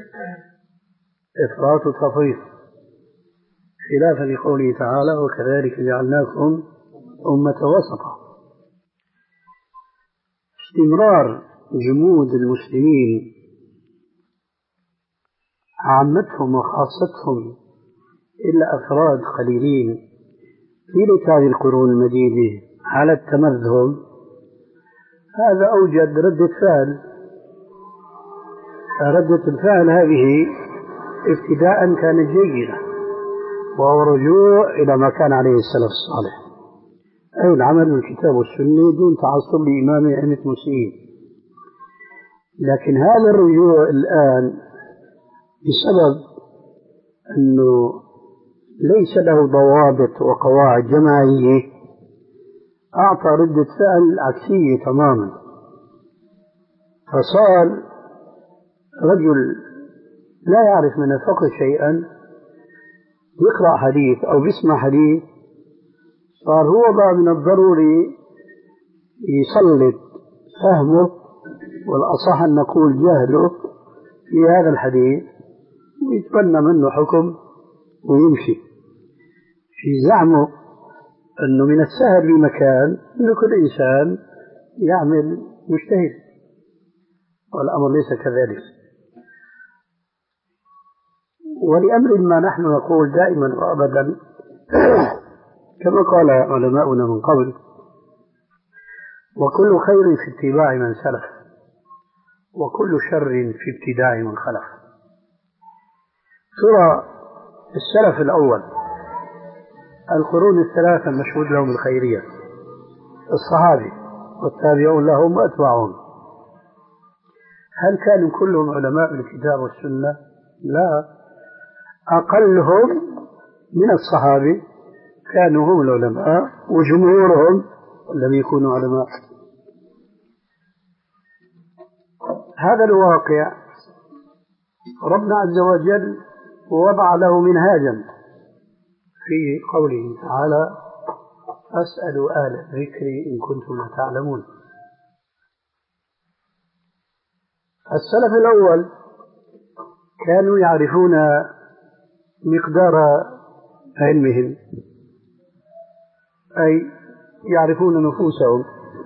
إفراط وتفريط، خلافا لقوله تعالى وكذلك جعلناكم أمة وسطا. استمرار جمود المسلمين عامتهم وخاصتهم إلا أفراد قليلين طيلة هذه القرون المديدة على التمذهب، هذا أوجد ردة فعل. ردة الفعل هذه ابتداء كانت جيدة، وهو رجوع إلى ما كان عليه السلف الصالح، أي العمل بالكتاب والسنة دون تعصب لإمام أئمة المسلمين. لكن هذا الرجوع الآن بسبب أنه ليس له ضوابط وقواعد جماعية أعطى ردة فعل عكسية تماما. فصار رجل لا يعرف من الفقه شيئا يقرأ حديث أو بيسمع حديث، صار هو بقى من الضروري يسلط فهمه، والأصح أن نقول جهله في هذا الحديث، ويتبنى منه حكم ويمشي في زعمه أنه من السهل بمكان أنه كل إنسان يعمل مجتهد، والأمر ليس كذلك. ولأمر ما نحن نقول دائما وأبدا كما قال علماؤنا من قبل: وكل خير في اتباع من سلف، وكل شر في ابتداع من خلف. ترى السلف الأول القرون الثلاثة المشهود لهم الخيرية، الصحابي والتابعون لهم وأتباعهم، هل كانوا كلهم علماء بالكتاب والسنة؟ لا، أقلهم من الصحابة كانوا هم العلماء، وجمهورهم لم يكونوا علماء. هذا الواقع ربنا عز وجل وضع له منهاجا في قوله تعالى: فاسألوا أهل الذكر إن كنتم لا تعلمون. السلف الأول كانوا يعرفون مقدار علمهم، أي يعرفون نفوسهم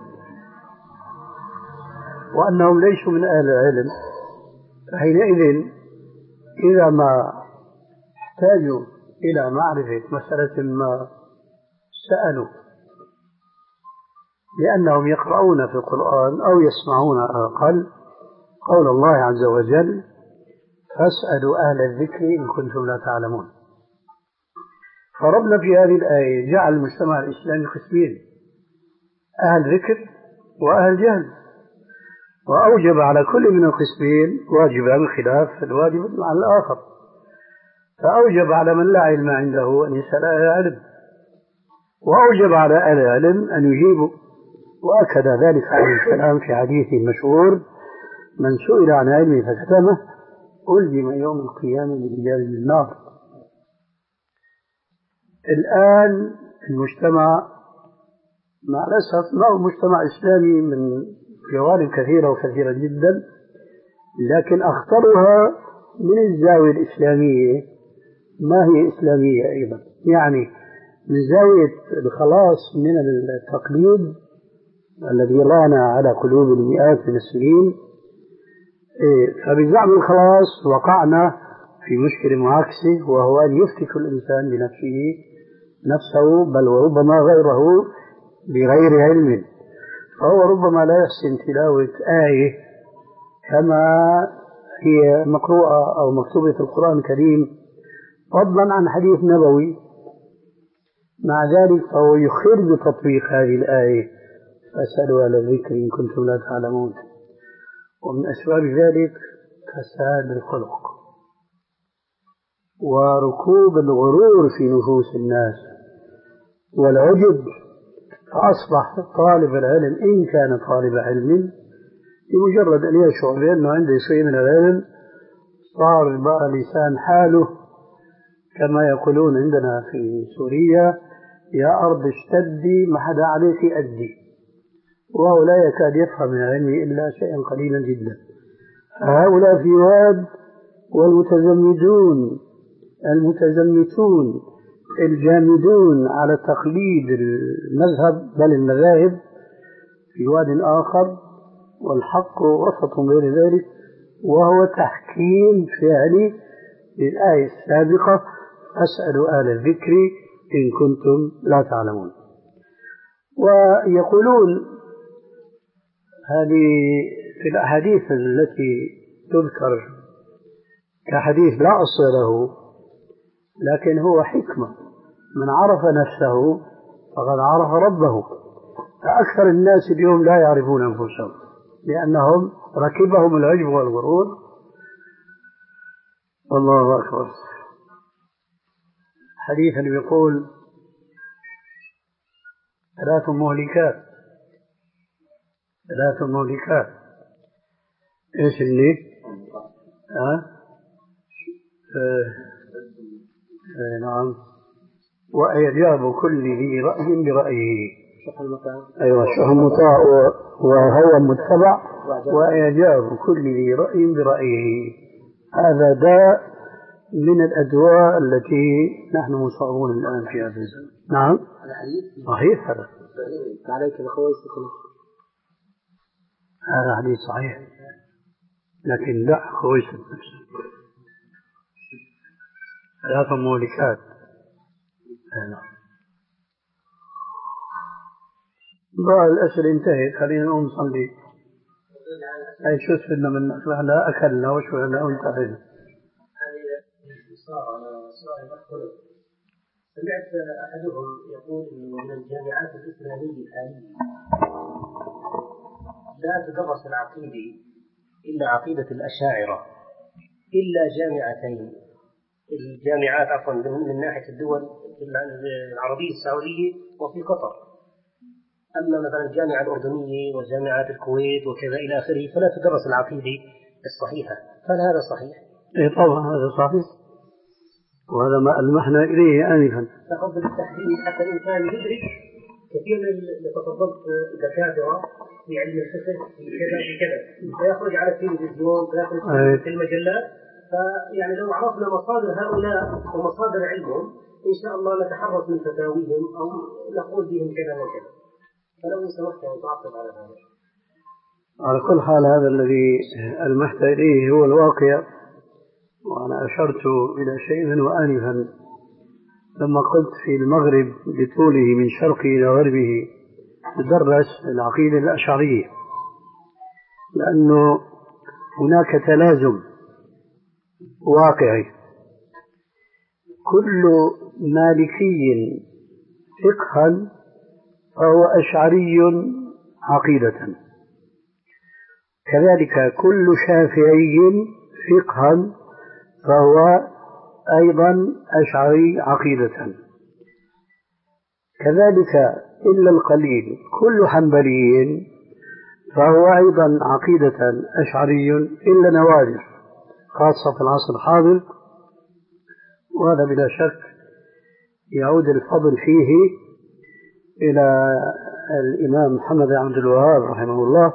وأنهم ليسوا من أهل العلم. حينئذ إذا ما احتاجوا إلى معرفة مسألة ما سألوا، لأنهم يقرؤون في القرآن أو يسمعون على الأقل قول الله عز وجل: فاسألوا أهل الذكر إن كنتم لا تعلمون. فربنا في هذه الآية جعل المجتمع الإسلامي قسمين: أهل ذكر وأهل جهل، وأوجب على كل من القسمين واجبا بخلاف الواجب على الآخر. فأوجب على من لا علم عنده أن يسأل أهل العلم، وأوجب على أهل العلم أن يجيبوا. وأكد ذلك عليه السلام في حديثه المشهور: من سئل عن علمه فكتمه ألزم يوم القيامة برجال النار. الآن المجتمع مع الأسف ما هو مجتمع إسلامي من جوانب كثيرة وكثيرة جدا، لكن أخطرها من الزاوية الإسلامية ما هي إسلامية أيضا، يعني من زاوية الخلاص من التقليد الذي ران على قلوب المئات من السنين. فبزعم الخلاص وقعنا في مشكلة معاكسة، وهو أن يفتك الإنسان بنفسه نفسه بل وربما غيره بغير علم، فهو ربما لا يحسن تلاوة آية كما هي مقروءة أو مكتوبة في القرآن الكريم فضلا عن حديث نبوي، مع ذلك فهو يخر بتطبيق هذه الآية: فاسألوا أهل الذكر إن كنتم لا تعلمون. ومن أسباب ذلك فساد الخلق وركوب الغرور في نفوس الناس والعجب، فأصبح طالب العلم إن كان طالب علم بمجرد أن يشعر بأنه عنده شيء من العلم صار بقى لسان حاله كما يقولون عندنا في سوريا: يا أرض اشتدي ما حدا عليك أدي، وهو لا يكاد يفهم من العلم إلا شيئا قليلا جدا. هؤلاء في واد، والمتزمدون المتزمتون الجامدون على تقليد المذهب بل المذاهب في واد آخر، والحق وسط بين ذلك، وهو تحكيم فعلي للآية السابقة: فاسألوا أهل الذكر إن كنتم لا تعلمون. ويقولون هذه في الأحاديث التي تذكر كحديث لا أصل له، لكن هو حكمة: من عرف نفسه فقد عرف ربه. فأكثر الناس اليوم لا يعرفون أنفسهم لأنهم ركبهم العجب والغرور. الله أكبر. حديثا يقول: ثلاث مهلكات ثلاث مهلكات إيش اللي ها أه؟ أه نعم. وإعجاب كل ذي رأي برأيه. أيوة، شح المطاع وهو متبع، وإعجاب كل ذي رأي برأيه. هذا داء من الأدواء التي نحن مصابون الآن في هذا الزمن. نعم صحيح. هذا
عليك بخويسك.
هذا حديث صحيح، لكن لا خويسة نفسه. ثلاث مهلكات. بقى الأسئلة انتهت، خلينا نقوم نصلي. أي شو استفدنا من لا أكلنا وشو أنا وانتهينا.
سمعت أحدهم يقول إنه من الجامعات الإسلامية الحالية لا تدرس العقيدة إلا عقيدة الأشاعرة إلا جامعتين، الجامعات عفوا من ناحية الدول العربية السعودية وفي قطر. أما مثلا الجامعة الأردنية وجامعات الكويت وكذا إلى آخره فلا تدرس العقيدة الصحيحة. هل هذا صحيح؟
إيه طبعا هذا صحيح، وهذا ما ألمحنا إليه آنفا.
تقبل التحديد حتى الإنسان يدرك كثير من اللي تفضلت دكاترة في علم الفقه في كذا في كذا فيخرج على التلفزيون فيخرج في المجلات. فيعني لو عرفنا مصادر هؤلاء ومصادر علمهم إن شاء الله نتحرص من فتاويهم أو نقول بهم كذا وكذا. فلو سمحت أن تعقب على هذا.
على كل حال هذا الذي ألمحت إليه هو الواقع، وأنا أشرت إلى شيء منه آنفا لما قلت في المغرب بطوله من شرقه إلى غربه تدرس العقيدة الأشعرية، لأنه هناك تلازم واقعي. كل مالكي فقها فهو أشعري عقيدة، كذلك كل شافعي فقها فهو أيضا أشعري عقيدة. كذلك إلا القليل كل حنبلي فهو أيضا عقيدة أشعري إلا نوادر خاصة في العصر الحاضر، وهذا بلا شك يعود الفضل فيه إلى الإمام محمد بن عبد الوهاب رحمه الله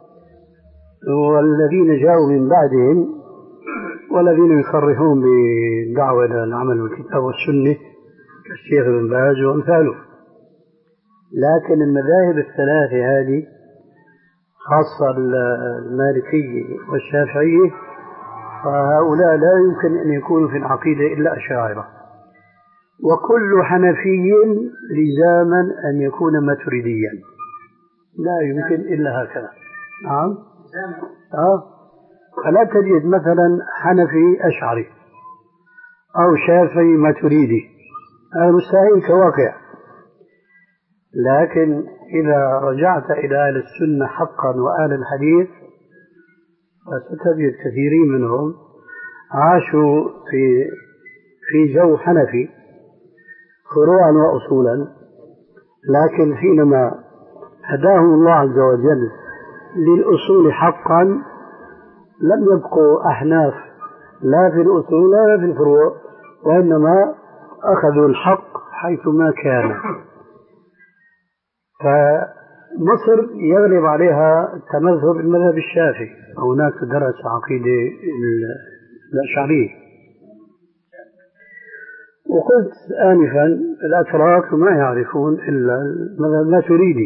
والذين جاءوا من بعدهم والذين يصرحون بالدعوة إلى العمل بالكتاب والسنة كالشيخ ابن باز وأمثاله. لكن المذاهب الثلاثة هذه خاصة المالكية والشافعية فهؤلاء لا يمكن أن يكونوا في العقيدة إلا أشاعرة، وكل حنفي لزاما أن يكون ماتريديا، لا يمكن إلا هكذا. نعم آه. فلا تجد مثلا حنفي أشعري أو شافعي ماتريدي، هذا مستحيل كواقع. لكن إذا رجعت إلى أهل السنة حقا وأهل الحديث فستجد كثيرين منهم عاشوا في في جو حنفي فروعا وأصولا، لكن حينما هداهم الله عز وجل للأصول حقا لم يبقوا أحناف لا في الأصول ولا في الفروع، وإنما أخذوا الحق حيثما كان. فمصر يغلب عليها التمذهب المذهب الشافعي، هناك درس عقيدة الأشعرية. وقلت آنفا الأتراك ما يعرفون إلا المذهب الماتريدي.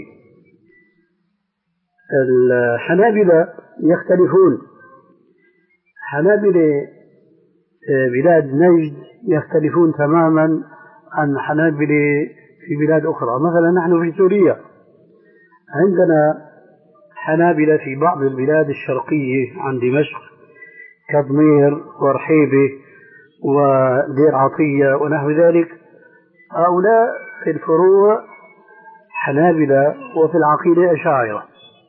الحنابلة يختلفون، حنابلة بلاد نجد يختلفون تماما عن حنابلة في بلاد أخرى. مثلا نحن في سوريا عندنا حنابلة في بعض البلاد الشرقية عن دمشق كضمير ورحيبة ودير عطية ونحو ذلك، هؤلاء في الفروع حنابلة وفي العقيدة أشاعرة.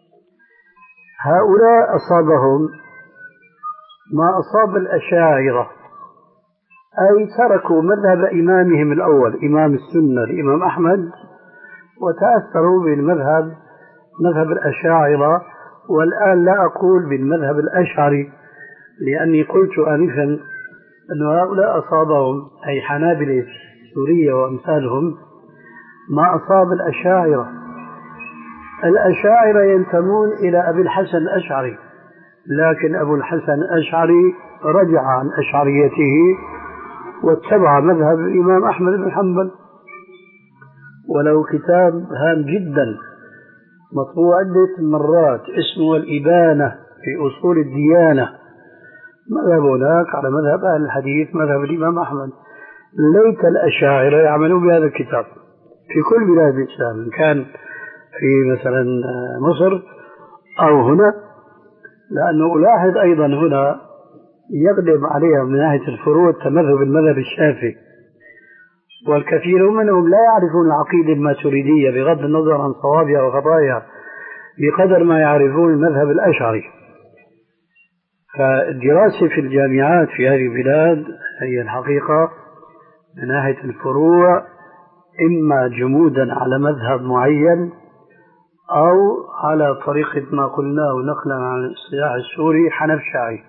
هؤلاء أصابهم ما أصاب الأشاعرة، أي تركوا مذهب إمامهم الأول إمام السنة الإمام أحمد وتأثروا بالمذهب مذهب الأشاعرة. والآن لا أقول بالمذهب الأشعري لأني قلت آنفا أن هؤلاء أصابهم أي حنابلة سوريا وأمثالهم ما أصاب الأشاعرة. الأشاعرة ينتمون إلى أبي الحسن الأشعري، لكن أبو الحسن الأشعري رجع عن أشعريته واتبع مذهب الإمام أحمد بن حنبل، ولو كتاب هام جدا مطبوع عدة مرات اسمه الإبانة في أصول الديانة، مذهب هناك على مذهب أهل الحديث مذهب الإمام أحمد. ليت الأشاعرة يعملون بهذا الكتاب في كل بلاد الإسلام، إن كان في مثلا مصر أو هنا، لأنه ألاحظ أيضا هنا يغلب عليها من ناحية الفروع تمذهب المذهب الشافعي، والكثير منهم لا يعرفون العقيدة الماتريدية بغض النظر عن صوابها وخطاياها بقدر ما يعرفون المذهب الأشعري. فالدراسة في الجامعات في هذه البلاد هي الحقيقة من ناحية الفروع إما جمودا على مذهب معين أو على طريقة ما قلناه نقلا عن الاصطلاح السوري حنف شاعي،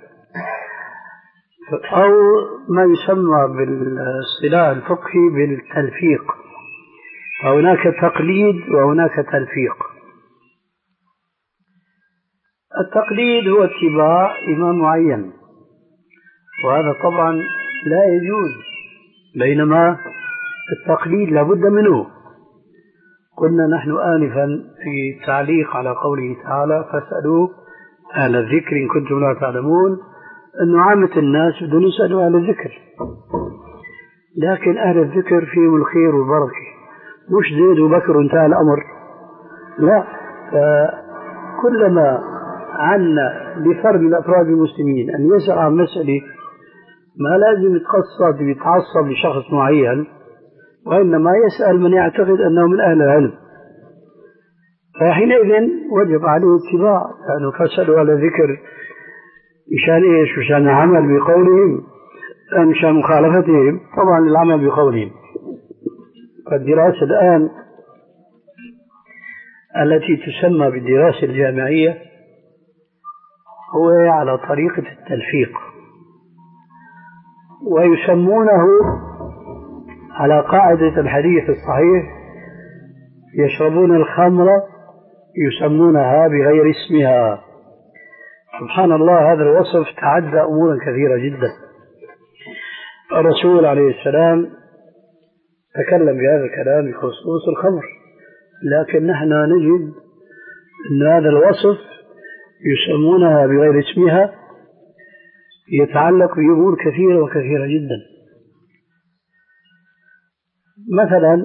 أو ما يسمى بالاصطلاح الفقهي بالتلفيق. فهناك تقليد وهناك تلفيق. التقليد هو اتباع إمام معين، وهذا طبعا لا يجوز، بينما التقليد لابد منه. قلنا نحن آنفا في تعليق على قوله تعالى فاسألوا أهل الذكر إن كنتم لا تعلمون، أن عامة الناس بدون يسألوا أهل الذكر، لكن أهل الذكر فيهم الخير والبركة، مش زيد وبكر وانتهى الأمر، لا. فكلما عنا لفرد من أفراد المسلمين أن يسأل عن مسألة ما لازم يتقصد ويتعصب لشخص معين، وإنما يسأل من يعتقد أنه من أهل العلم، فحينئذ وجب عليه اتباع، لأنه فاسألوا أهل الذكر مشان إيش؟ مشان العمل بقولهم أم مشان مخالفتهم؟ طبعا العمل بقولهم. فالدراسة الآن التي تسمى بالدراسة الجامعية هو على طريقة التلفيق، ويسمونه على قاعدة الحديث الصحيح يشربون الخمر يسمونها بغير اسمها. سبحان الله، هذا الوصف تعدى أمورا كثيرة جدا. الرسول عليه السلام تكلم بهذا الكلام بخصوص الخمر، لكن نحن نجد أن هذا الوصف يسمونها بغير اسمها يتعلق بأمور كثيرة وكثيرة جدا. مثلا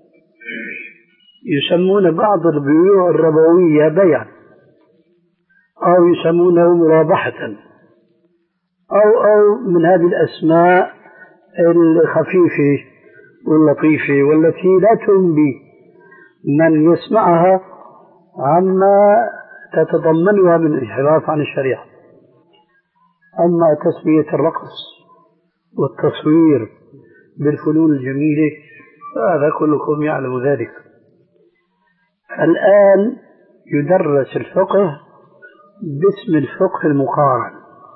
يسمون بعض البيوع الربوية بيعا، أو يسمونه مرابحة، أو أو من هذه الأسماء الخفيفة واللطيفة والتي لا تنبي من يسمعها عما تتضمنها من انحراف عن الشريعة. أما تسمية الرقص والتصوير بالفنون الجميلة هذا كلكم يعلم ذلك. الآن يدرس الفقه باسم الفقه المقارن،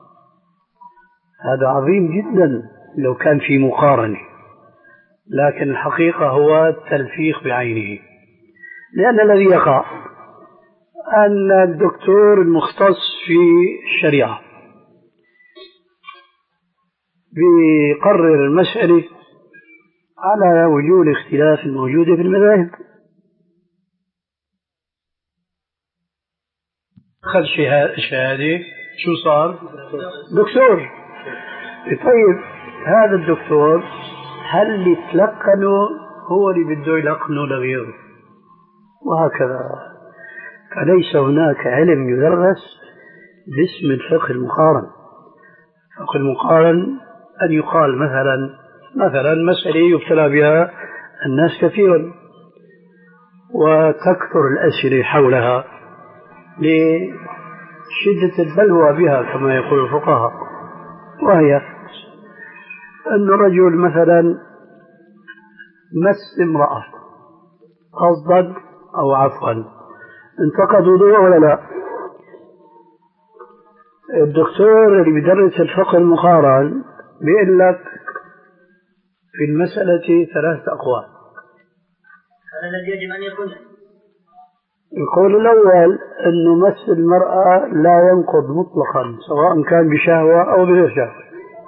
هذا عظيم جدا لو كان في مقارنة، لكن الحقيقة هو التلفيق بعينه. لأن الذي يقع أن الدكتور المختص في الشريعة بيقرر المسألة على وجوه الاختلاف الموجودة في المذاهب، أخذ شهادة شو صار؟ دكتور. طيب هذا الدكتور هل اللي تلقنه هو اللي بده يلقنه لغيره؟ وهكذا. فليس هناك علم يدرس باسم الفقه المقارن. الفقه المقارن أن يقال مثلا مثلا مسألة يبتلى بها الناس كثيرا وتكثر الأسئلة حولها لشدة البلوى بها كما يقول الفقهاء، وهي أن رجل مثلا مس امرأة قصدا أو عفوا، انتقد وضوءه ولا لا؟ الدكتور اللي بيدرس الفقه المقارن بيقول لك في المسألة ثلاث أقوال.
هذا الذي يجب أن يكون.
القول الأول أنه مس المرأة لا ينقض مطلقا سواء كان بشهوة أو بغير شهوة.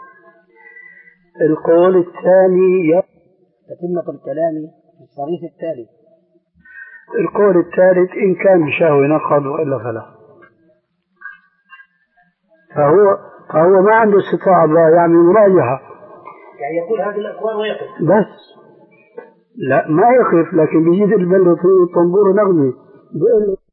القول الثاني
تتمة الكلام في الصريح التالي.
القول الثالث إن كان بشهوة نقض وإلا فلا. فهو فهو ما عنده استطاعة يعني مراجعة،
يعني يقول هذه الأقوال ويقف
بس لا ما يقف، لكن بيجي البلد طنبور نغمي بيقول